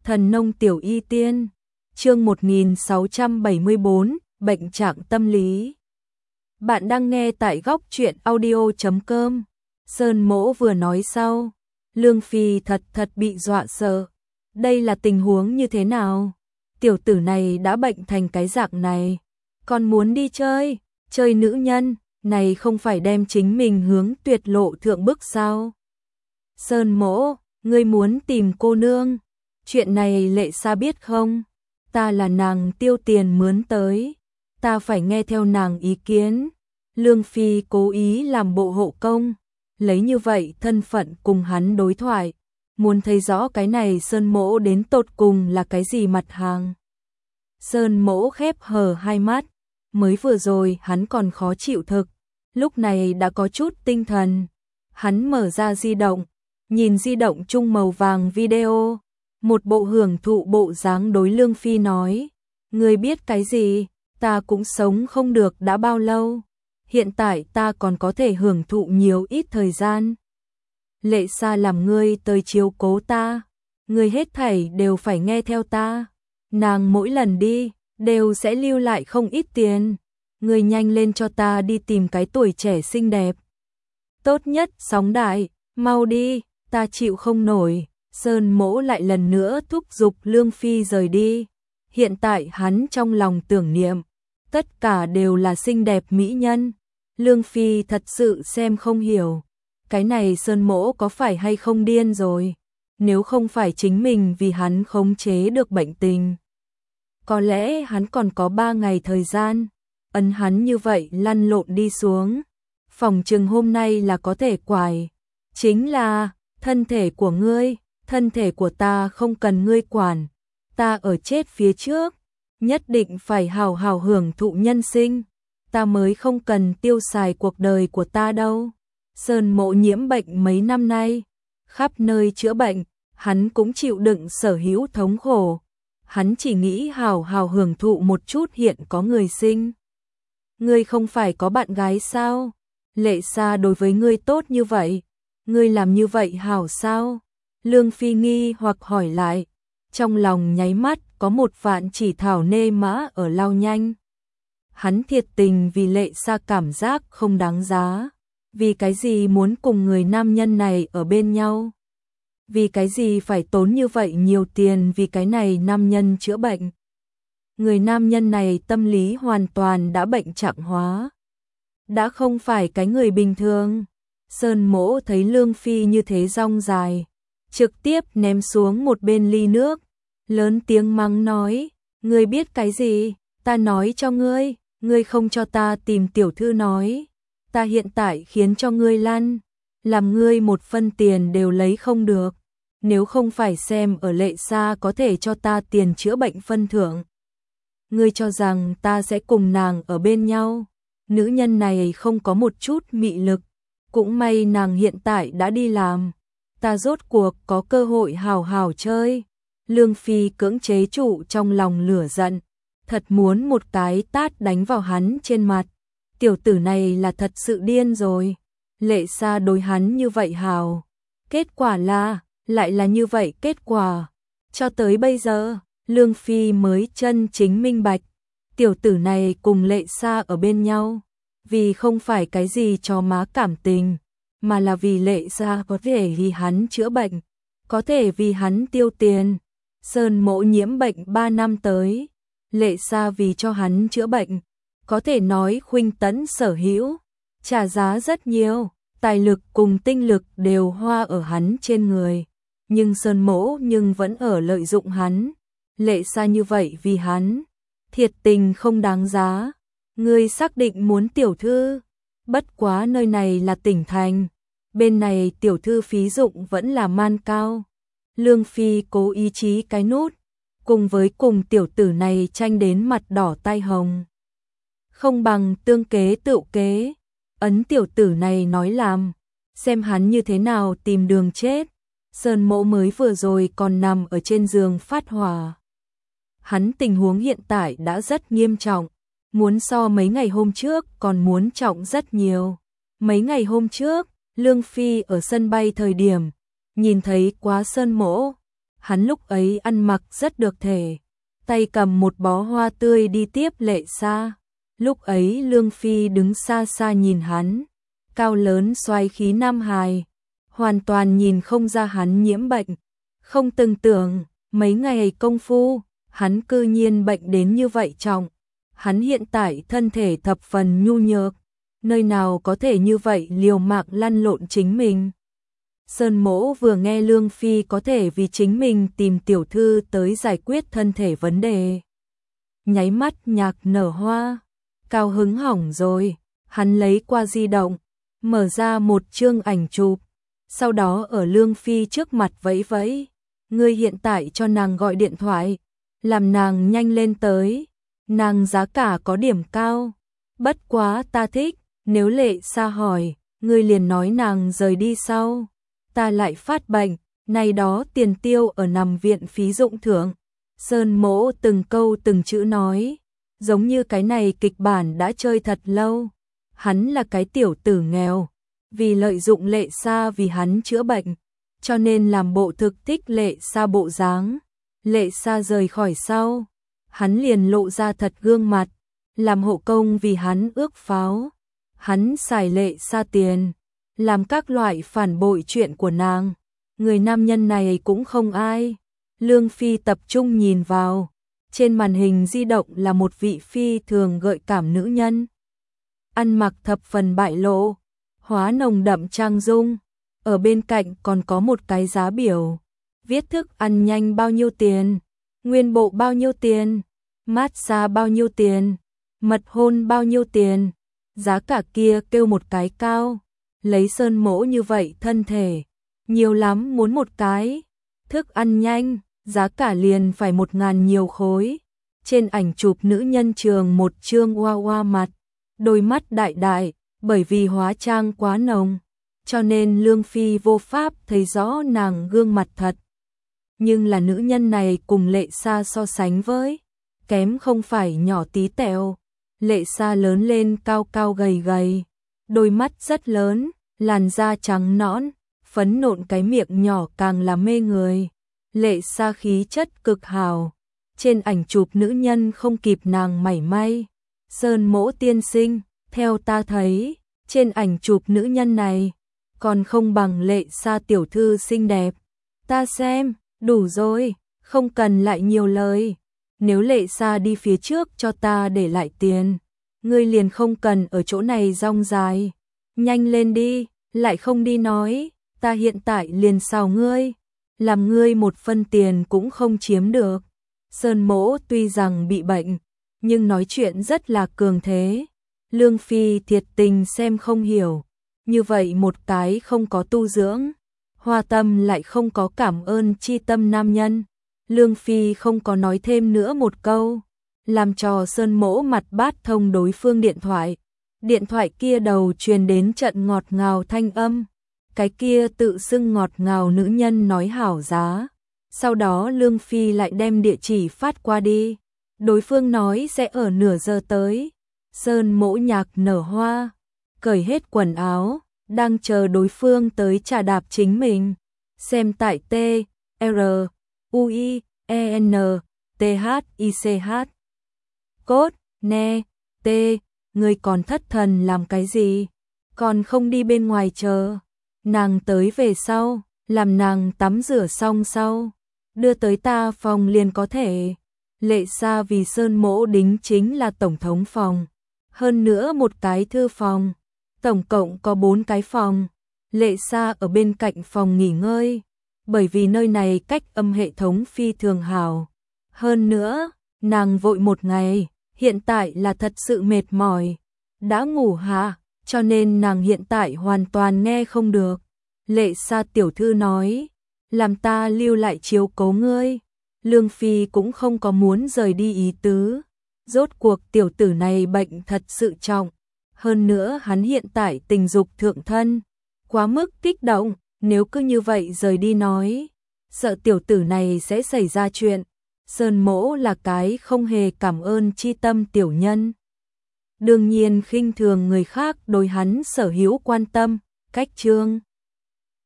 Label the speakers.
Speaker 1: Thần nông tiểu y tiên, chương 1674, bệnh trạng tâm lý. Bạn đang nghe tại góc truyện audio.com. Sơn Mỗ vừa nói sau, Lương Phi thật bị dọa sợ. Đây là tình huống như thế nào? Tiểu tử này đã bệnh thành cái dạng này, còn muốn đi chơi, chơi nữ nhân, này không phải đem chính mình hướng tuyệt lộ thượng bức sao? Sơn Mỗ, ngươi muốn tìm cô nương? Chuyện này Lệ Sa biết không? Ta là nàng tiêu tiền mướn tới, ta phải nghe theo nàng ý kiến. Lương Phi cố ý làm bộ hộ công, lấy như vậy thân phận cùng hắn đối thoại, muốn thấy rõ cái này Sơn Mỗ đến tột cùng là cái gì mặt hàng. Sơn Mỗ khép hờ hai mắt, mới vừa rồi hắn còn khó chịu thực, lúc này đã có chút tinh thần. Hắn mở ra di động, nhìn di động chung màu vàng video, một bộ hưởng thụ bộ dáng đối Lương Phi nói, ngươi biết cái gì, ta cũng sống không được đã bao lâu, hiện tại ta còn có thể hưởng thụ nhiều ít thời gian. Lệ Sa làm ngươi tới chiếu cố ta, ngươi hết thảy đều phải nghe theo ta, nàng mỗi lần đi, đều sẽ lưu lại không ít tiền, ngươi nhanh lên cho ta đi tìm cái tuổi trẻ xinh đẹp. Tốt nhất sóng đại, mau đi, ta chịu không nổi. Sơn Mỗ lại lần nữa thúc giục Lương Phi rời đi. Hiện tại hắn trong lòng tưởng niệm, tất cả đều là xinh đẹp mỹ nhân. Lương Phi thật sự xem không hiểu, cái này Sơn Mỗ có phải hay không điên rồi? Nếu không phải chính mình vì hắn khống chế được bệnh tình, có lẽ hắn còn có 3 ngày thời gian. Ấn hắn như vậy lăn lộn đi xuống, phòng chừng hôm nay là có thể quải. Chính là thân thể của ngươi, thân thể của ta không cần ngươi quản, ta ở chết phía trước, nhất định phải hào hào hưởng thụ nhân sinh, ta mới không cần tiêu xài cuộc đời của ta đâu. Sơn Mỗ nhiễm bệnh mấy năm nay, khắp nơi chữa bệnh, hắn cũng chịu đựng sở hữu thống khổ, hắn chỉ nghĩ hào hào hưởng thụ một chút hiện có người sinh. Ngươi không phải có bạn gái sao? Lệ Sa đối với ngươi tốt như vậy, ngươi làm như vậy hảo sao? Lương Phi nghi hoặc hỏi lại, trong lòng nháy mắt có một vạn chỉ thảo nê mã ở lao nhanh. Hắn thiệt tình vì Lệ Sa cảm giác không đáng giá, vì cái gì muốn cùng người nam nhân này ở bên nhau? Vì cái gì phải tốn như vậy nhiều tiền vì cái này nam nhân chữa bệnh? Người nam nhân này tâm lý hoàn toàn đã bệnh trạng hóa, đã không phải cái người bình thường. Sơn Mỗ thấy Lương Phi như thế rong dài, trực tiếp ném xuống một bên ly nước, lớn tiếng mắng nói, ngươi biết cái gì, ta nói cho ngươi, ngươi không cho ta tìm tiểu thư nói, ta hiện tại khiến cho ngươi lăn, làm ngươi một phân tiền đều lấy không được, nếu không phải xem ở Lệ Sa có thể cho ta tiền chữa bệnh phân thưởng. Ngươi cho rằng ta sẽ cùng nàng ở bên nhau? Nữ nhân này không có một chút mị lực, cũng may nàng hiện tại đã đi làm, ta rốt cuộc có cơ hội hào hào chơi. Lương Phi cưỡng chế trụ trong lòng lửa giận, thật muốn một cái tát đánh vào hắn trên mặt. Tiểu tử này là thật sự điên rồi. Lệ Sa đối hắn như vậy hào, kết quả là lại là như vậy kết quả. Cho tới bây giờ, Lương Phi mới chân chính minh bạch, tiểu tử này cùng Lệ Sa ở bên nhau, vì không phải cái gì cho má cảm tình, mà là vì Lệ Sa có thể vì hắn chữa bệnh, có thể vì hắn tiêu tiền. Sơn Mỗ nhiễm bệnh 3 năm tới, Lệ Sa vì cho hắn chữa bệnh, có thể nói khuynh tấn sở hữu, trả giá rất nhiều, tài lực cùng tinh lực đều hoa ở hắn trên người, nhưng Sơn Mỗ nhưng vẫn ở lợi dụng hắn. Lệ Sa như vậy vì hắn, thiệt tình không đáng giá. Ngươi xác định muốn tiểu thư? Bất quá nơi này là tỉnh thành, bên này tiểu thư phí dụng vẫn là man cao. Lương Phi cố ý chí cái nút, cùng tiểu tử này tranh đến mặt đỏ tai hồng. Không bằng tương kế tựu kế, ấn tiểu tử này nói làm, xem hắn như thế nào tìm đường chết. Sơn Mỗ mới vừa rồi còn nằm ở trên giường phát hỏa. Hắn tình huống hiện tại đã rất nghiêm trọng, muốn so mấy ngày hôm trước còn muốn trọng rất nhiều. Mấy ngày hôm trước, Lương Phi ở sân bay thời điểm, nhìn thấy quá Sơn Mỗ, Hắn lúc ấy ăn mặc rất được thể, tay cầm một bó hoa tươi đi tiếp Lệ Sa. Lúc ấy Lương Phi đứng xa xa nhìn hắn, cao lớn xoáy khí nam hài, hoàn toàn nhìn không ra hắn nhiễm bệnh. Không từng tưởng, mấy ngày công phu, hắn cư nhiên bệnh đến như vậy trọng. Hắn hiện tại thân thể thập phần nhu nhược, nơi nào có thể như vậy liều mạng lăn lộn chính mình. Sơn Mỗ vừa nghe Lương Phi có thể vì chính mình tìm tiểu thư tới giải quyết thân thể vấn đề. Nháy mắt nhạc nở hoa, cao hứng hỏng rồi, hắn lấy qua di động, mở ra một chương ảnh chụp, sau đó ở Lương Phi trước mặt vẫy vẫy. Ngươi hiện tại cho nàng gọi điện thoại, làm nàng nhanh lên tới, nàng giá cả có điểm cao, bất quá ta thích, nếu Lệ Sa hỏi, ngươi liền nói nàng rời đi sau, ta lại phát bệnh, này đó tiền tiêu ở nằm viện phí dụng thưởng. Sơn Mỗ từng câu từng chữ nói, giống như cái này kịch bản đã chơi thật lâu. Hắn là cái tiểu tử nghèo, vì lợi dụng Lệ Sa vì hắn chữa bệnh, cho nên làm bộ thực thích Lệ Sa bộ dáng. Lệ Sa rời khỏi sau, hắn liền lộ ra thật gương mặt, làm hộ công vì hắn ước pháo. Hắn xài Lệ Sa tiền, làm các loại phản bội chuyện của nàng. Người nam nhân này cũng không ai. Lương Phi tập trung nhìn vào, trên màn hình di động là một vị phi thường gợi cảm nữ nhân. Ăn mặc thập phần bại lộ, hóa nồng đậm trang dung. Ở bên cạnh còn có một cái giá biểu, viết thức ăn nhanh bao nhiêu tiền, nguyên bộ bao nhiêu tiền, massage bao nhiêu tiền, mật hôn bao nhiêu tiền. Giá cả kia kêu một cái cao, lấy Sơn Mỗ như vậy thân thể, nhiều lắm muốn một cái. Thức ăn nhanh, giá cả liền phải 1.000 nhiều khối. Trên ảnh chụp nữ nhân trường một trương hoa hoa mặt, đôi mắt đại đại, bởi vì hóa trang quá nồng, cho nên Lương Phi vô pháp thấy rõ nàng gương mặt thật. Nhưng là nữ nhân này cùng Lệ Sa so sánh với, kém không phải nhỏ tí tẹo. Lệ Sa lớn lên cao cao gầy gầy, đôi mắt rất lớn, làn da trắng nõn, phấn nộn cái miệng nhỏ càng là mê người. Lệ Sa khí chất cực hào, trên ảnh chụp nữ nhân không kịp nàng mảy may. Sơn Mỗ tiên sinh, theo ta thấy, trên ảnh chụp nữ nhân này còn không bằng Lệ Sa tiểu thư xinh đẹp. Ta xem, đủ rồi, không cần lại nhiều lời. Nếu Lệ Sa đi phía trước cho ta để lại tiền, ngươi liền không cần ở chỗ này rong dài. Nhanh lên đi, lại không đi nói, ta hiện tại liền xào ngươi, làm ngươi một phân tiền cũng không chiếm được. Sơn Mỗ tuy rằng bị bệnh, nhưng nói chuyện rất là cường thế. Lương Phi thiệt tình xem không hiểu, như vậy một cái không có tu dưỡng, hoa tâm lại không có cảm ơn chi tâm nam nhân. Lương Phi không có nói thêm nữa một câu, làm cho Sơn Mỗ mặt bát thông đối phương điện thoại. Điện thoại kia đầu truyền đến trận ngọt ngào thanh âm, cái kia tự xưng ngọt ngào nữ nhân nói hảo giá. Sau đó Lương Phi lại đem địa chỉ phát qua đi, đối phương nói sẽ ở nửa giờ tới. Sơn Mỗ nhạc nở hoa, cởi hết quần áo, đang chờ đối phương tới trà đạp chính mình. Xem tại T, R, U, I, E, N, T, H, I, C, H. Cốt, nè, T, người còn thất thần làm cái gì? Còn không đi bên ngoài chờ. Nàng tới về sau, làm nàng tắm rửa xong sau, đưa tới ta phòng liền có thể. Lệ Sa vì Sơn Mỗ đính chính là tổng thống phòng, hơn nữa một cái thư phòng, tổng cộng có 4 cái phòng. Lệ Sa ở bên cạnh phòng nghỉ ngơi, bởi vì nơi này cách âm hệ thống phi thường hảo. Hơn nữa, nàng vội một ngày, hiện tại là thật sự mệt mỏi, đã ngủ hả, cho nên nàng hiện tại hoàn toàn nghe không được. Lệ Sa tiểu thư nói, làm ta lưu lại chiếu cố ngươi. Lương Phi cũng không có muốn rời đi ý tứ, rốt cuộc tiểu tử này bệnh thật sự trọng, hơn nữa hắn hiện tại tình dục thượng thân, quá mức kích động, nếu cứ như vậy rời đi nói, sợ tiểu tử này sẽ xảy ra chuyện. Sơn Mỗ là cái không hề cảm ơn chi tâm tiểu nhân, đương nhiên khinh thường người khác đối hắn sở hữu quan tâm, cách trương.